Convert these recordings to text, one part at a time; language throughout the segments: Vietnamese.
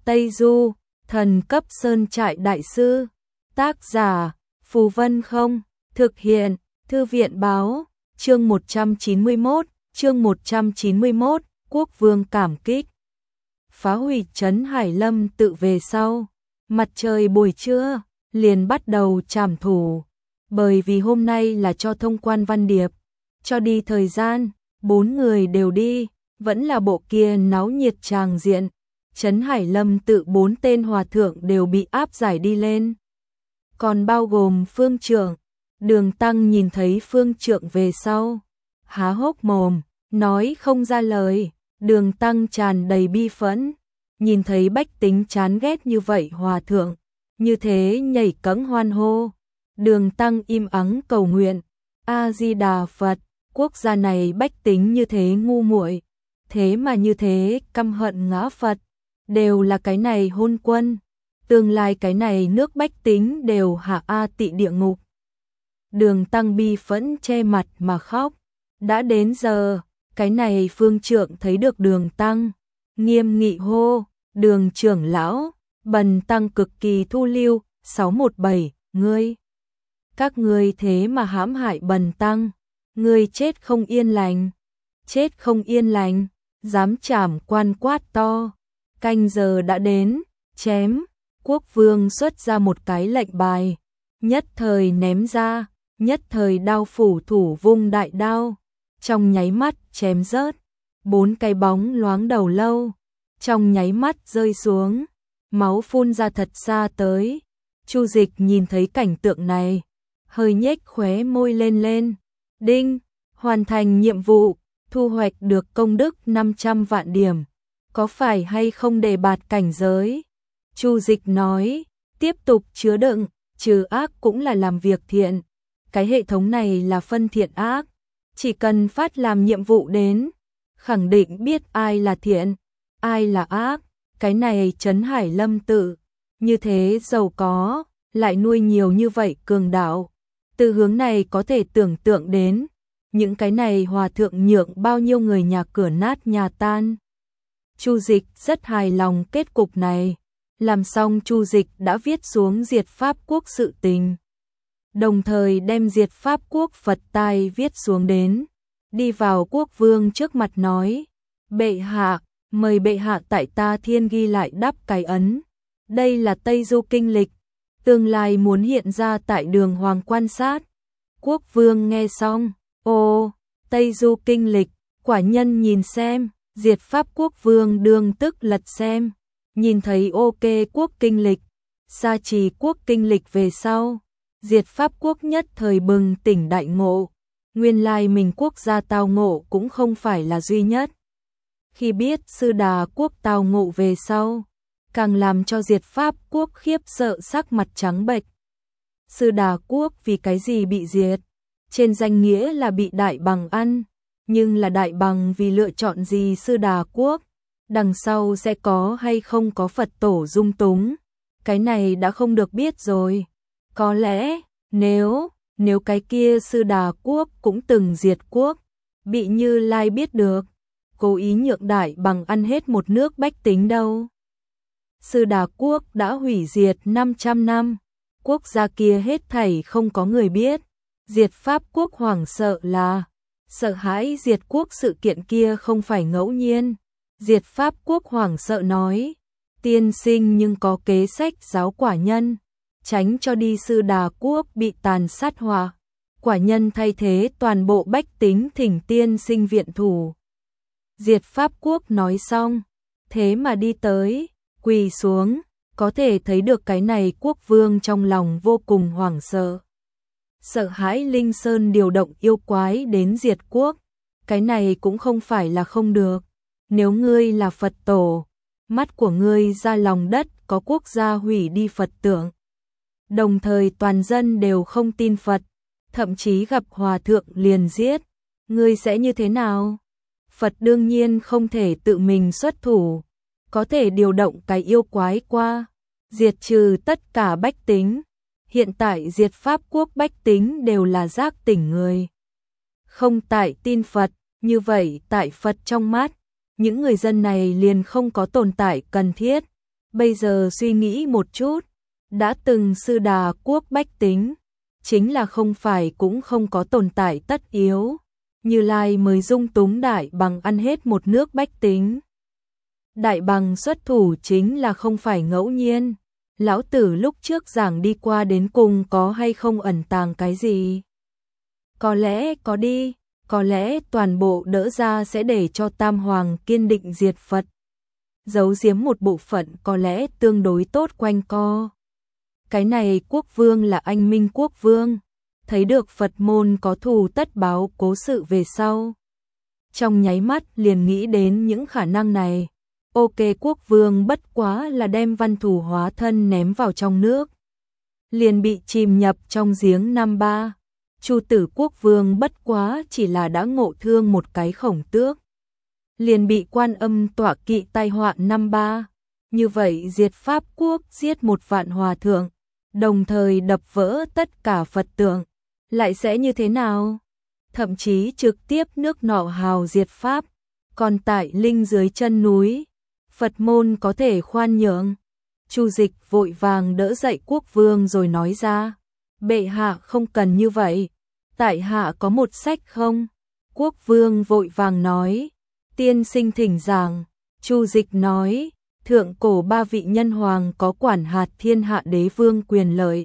Tây Du, thần cấp sơn trại đại sư. Tác giả, Phù Vân Không. Thực hiện, Thư viện báo. Chương 191, Quốc vương cảm kích. Phá hủy trấn Hải Lâm tự về sau. Mặt trời buổi trưa, liền bắt đầu trảm thủ. Bởi vì hôm nay là cho thông quan văn điệp. Cho đi thời gian, 4 người đều đi, vẫn là bộ kia náo nhiệt tràng diện. Trấn Hải Lâm tự 4 tên hòa thượng đều bị áp giải đi lên. Còn bao gồm phương trượng. Đường Tăng nhìn thấy phương trượng về sau, há hốc mồm, nói không ra lời. Đường Tăng tràn đầy bi phẫn, nhìn thấy bách tính chán ghét như vậy hòa thượng, như thế nhảy cẫng hoan hô. Đường Tăng im ắng cầu nguyện, A-di-đà Phật, quốc gia này bách tính như thế ngu muội, thế mà như thế căm hận ngã Phật, đều là cái này hôn quân, tương lai cái này nước bách tính đều hạ A tị địa ngục. Đường Tăng bi phẫn che mặt mà khóc. Đã đến giờ, cái này phương trượng thấy được Đường Tăng, nghiêm nghị hô, Đường trưởng lão, Bần Tăng cực kỳ thu lưu, 617, ngươi. Các ngươi thế mà hãm hại Bần Tăng, ngươi chết không yên lành, chết không yên lành, dám trảm quan quát to. Canh giờ đã đến, chém. Quốc vương xuất ra một cái lệnh bài, nhất thời ném ra, nhất thời đao phủ thủ vung đại đao, trong nháy mắt chém rớt 4 cái bóng loáng đầu lâu, trong nháy mắt rơi xuống, máu phun ra thật xa tới. Chu Dịch nhìn thấy cảnh tượng này, hơi nhếch khóe môi lên. Đinh, hoàn thành nhiệm vụ, thu hoạch được công đức 500 vạn điểm, có phải hay không đề bạt cảnh giới? Chu Dịch nói, tiếp tục chứa đựng, trừ ác cũng là làm việc thiện. Cái hệ thống này là phân thiện ác, chỉ cần phát làm nhiệm vụ đến, khẳng định biết ai là thiện, ai là ác. Cái này Trấn Hải Lâm tự, như thế giàu có, lại nuôi nhiều như vậy cường đạo. Từ hướng này có thể tưởng tượng đến, những cái này hòa thượng nhượng bao nhiêu người nhà cửa nát nhà tan. Chu Dịch rất hài lòng kết cục này. Làm xong Chu Dịch đã viết xuống diệt Pháp quốc sự tình. Đồng thời đem diệt Pháp quốc Phật tai viết xuống đến. Đi vào quốc vương trước mặt nói, bệ hạ, mời bệ hạ tại ta thiên ghi lại đắp cái ấn. Đây là Tây Du kinh lịch, tương lai muốn hiện ra tại đường hoàng quan sát. Quốc vương nghe xong, ô, Tây Du kinh lịch, quả nhân nhìn xem, diệt Pháp quốc vương đương tức lật xem. Nhìn thấy ok quốc kinh lịch, sa trì quốc kinh lịch về sau, diệt Pháp quốc nhất thời bừng tỉnh đại ngộ, nguyên lai mình quốc gia tao ngộ cũng không phải là duy nhất. Khi biết Sư Đà quốc tao ngộ về sau, càng làm cho diệt Pháp quốc khiếp sợ sắc mặt trắng bệch. Sư Đà quốc vì cái gì bị diệt? Trên danh nghĩa là bị Đại Bằng ăn, nhưng là Đại Bằng vì lựa chọn gì Sư Đà quốc? Đằng sau sẽ có hay không có Phật tổ dung túng, cái này đã không được biết rồi. Có lẽ, nếu cái kia Sư Đà quốc cũng từng diệt quốc, bị Như Lai biết được, cố ý nhượng Đại Bằng ăn hết một nước bách tính đâu. Sư Đà quốc đã hủy diệt 500 năm, quốc gia kia hết thảy không có người biết. Diệt Pháp quốc hoảng sợ là, sợ hãi diệt quốc sự kiện kia không phải ngẫu nhiên. Diệt Pháp quốc hoảng sợ nói, tiên sinh nhưng có kế sách giáo quả nhân, tránh cho đi Sư Đà quốc bị tàn sát hỏa. Quả nhân thay thế toàn bộ bách tính thỉnh tiên sinh viện thủ. Diệt Pháp quốc nói xong, thế mà đi tới, quỳ xuống, có thể thấy được cái này quốc vương trong lòng vô cùng hoảng sợ. Sợ hãi Linh Sơn điều động yêu quái đến diệt quốc, cái này cũng không phải là không được. Nếu ngươi là Phật tổ, mắt của ngươi ra lòng đất có quốc gia hủy đi Phật tượng. Đồng thời toàn dân đều không tin Phật, thậm chí gặp hòa thượng liền giết. Ngươi sẽ như thế nào? Phật đương nhiên không thể tự mình xuất thủ, có thể điều động cái yêu quái qua, diệt trừ tất cả bách tính. Hiện tại diệt Pháp quốc bách tính đều là giác tỉnh người. Không tại tin Phật, như vậy tại Phật trong mắt, những người dân này liền không có tồn tại cần thiết. Bây giờ suy nghĩ một chút, đã từng sư đà quốc bách tính, chính là không phải cũng không có tồn tại tất yếu. Như Lai mới dung túng Đại Bằng ăn hết một nước bách tính. Đại Bằng xuất thủ chính là không phải ngẫu nhiên. Lão tử lúc trước giảng đi qua đến cùng có hay không ẩn tàng cái gì? Có lẽ có đi, có lẽ toàn bộ đỡ ra sẽ để cho Tam Hoàng kiên định diệt Phật. Giấu giếm một bộ phận có lẽ tương đối tốt quanh co. Cái này quốc vương là anh minh quốc vương, thấy được Phật môn có thù tất báo cố sự về sau. Trong nháy mắt liền nghĩ đến những khả năng này. Ok, quốc vương bất quá là đem văn thủ hóa thân ném vào trong nước, liền bị chìm nhập trong giếng năm ba. Chu tử quốc vương bất quá chỉ là đã ngộ thương một cái khổng tước, liền bị Quan Âm tọa kỵ tai họa năm ba. Như vậy diệt Pháp quốc, giết một vạn hòa thượng, đồng thời đập vỡ tất cả Phật tượng, lại sẽ như thế nào? Thậm chí trực tiếp nước nọ hào diệt Pháp, còn tại linh dưới chân núi, Phật môn có thể khoan nhượng. Chu Dịch vội vàng đỡ dậy quốc vương rồi nói ra, bệ hạ không cần như vậy, tại hạ có một sách không? Quốc vương vội vàng nói, tiên sinh thỉnh giảng. Chu Dịch nói, thượng cổ ba vị nhân hoàng có quản hạt thiên hạ đế vương quyền lợi.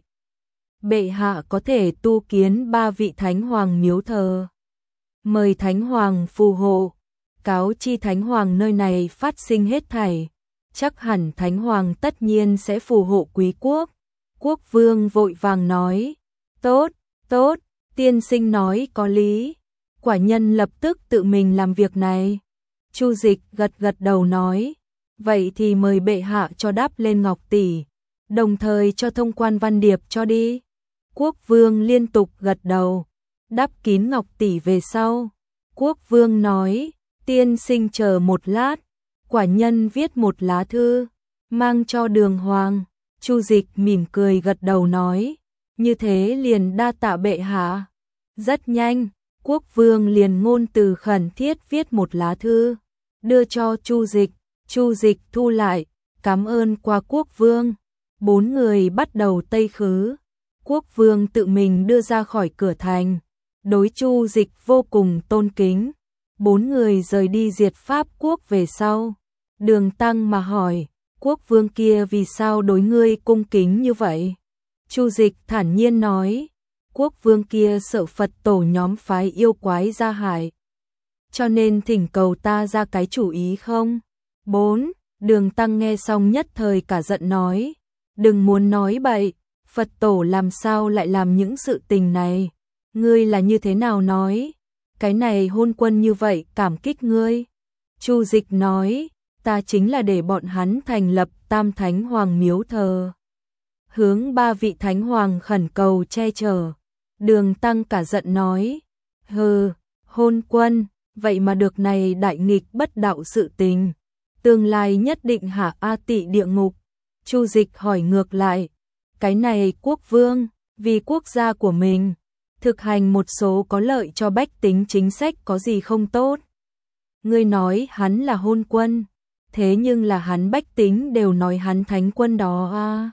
Bệ hạ có thể tu kiến ba vị thánh hoàng miếu thờ, mời thánh hoàng phù hộ, cáo chi thánh hoàng nơi này phát sinh hết thảy, chắc hẳn thánh hoàng tất nhiên sẽ phù hộ quý quốc. Quốc vương vội vàng nói, tốt, tốt, tiên sinh nói có lý, quả nhân lập tức tự mình làm việc này. Chu Dịch gật gật đầu nói, vậy thì mời bệ hạ cho đáp lên ngọc tỷ, đồng thời cho thông quan văn điệp cho đi. Quốc vương liên tục gật đầu, đáp kín ngọc tỷ về sau. Quốc vương nói, tiên sinh chờ một lát, quả nhân viết một lá thư, mang cho Đường Hoàng. Chu Dịch mỉm cười gật đầu nói, như thế liền đa tạ bệ hạ. Rất nhanh, quốc vương liền ngôn từ khẩn thiết viết một lá thư, đưa cho Chu Dịch. Chu Dịch thu lại, cảm ơn qua quốc vương. Bốn người bắt đầu tây khứ. Quốc vương tự mình đưa ra khỏi cửa thành, đối Chu Dịch vô cùng tôn kính. Bốn người rời đi diệt Pháp quốc về sau. Đường Tăng mà hỏi, quốc vương kia vì sao đối ngươi cung kính như vậy? Chu Dịch thản nhiên nói, quốc vương kia sợ Phật tổ nhóm phái yêu quái ra hại, cho nên thỉnh cầu ta ra cái chủ ý không? 4. Đường Tăng nghe xong nhất thời cả giận nói, đừng muốn nói bậy, Phật tổ làm sao lại làm những sự tình này? Ngươi là như thế nào nói? Cái này hôn quân như vậy cảm kích ngươi. Chu Dịch nói, ta chính là để bọn hắn thành lập Tam Thánh Hoàng miếu thờ, hướng ba vị Thánh Hoàng khẩn cầu che chở. Đường Tăng cả giận nói, hừ, hôn quân, vậy mà được này đại nghịch bất đạo sự tình, tương lai nhất định hạ A Tị địa ngục. Chu Dịch hỏi ngược lại, cái này quốc vương, vì quốc gia của mình, thực hành một số có lợi cho bách tính chính sách có gì không tốt? Ngươi nói hắn là hôn quân, thế nhưng là hắn bách tính đều nói hắn thánh quân đó à.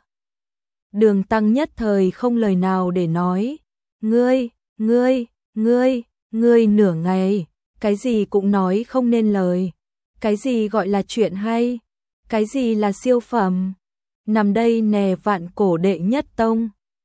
Đường Tăng nhất thời không lời nào để nói, ngươi nửa ngày, cái gì cũng nói không nên lời, cái gì gọi là chuyện hay, cái gì là siêu phẩm, nằm đây nè vạn cổ đệ nhất tông.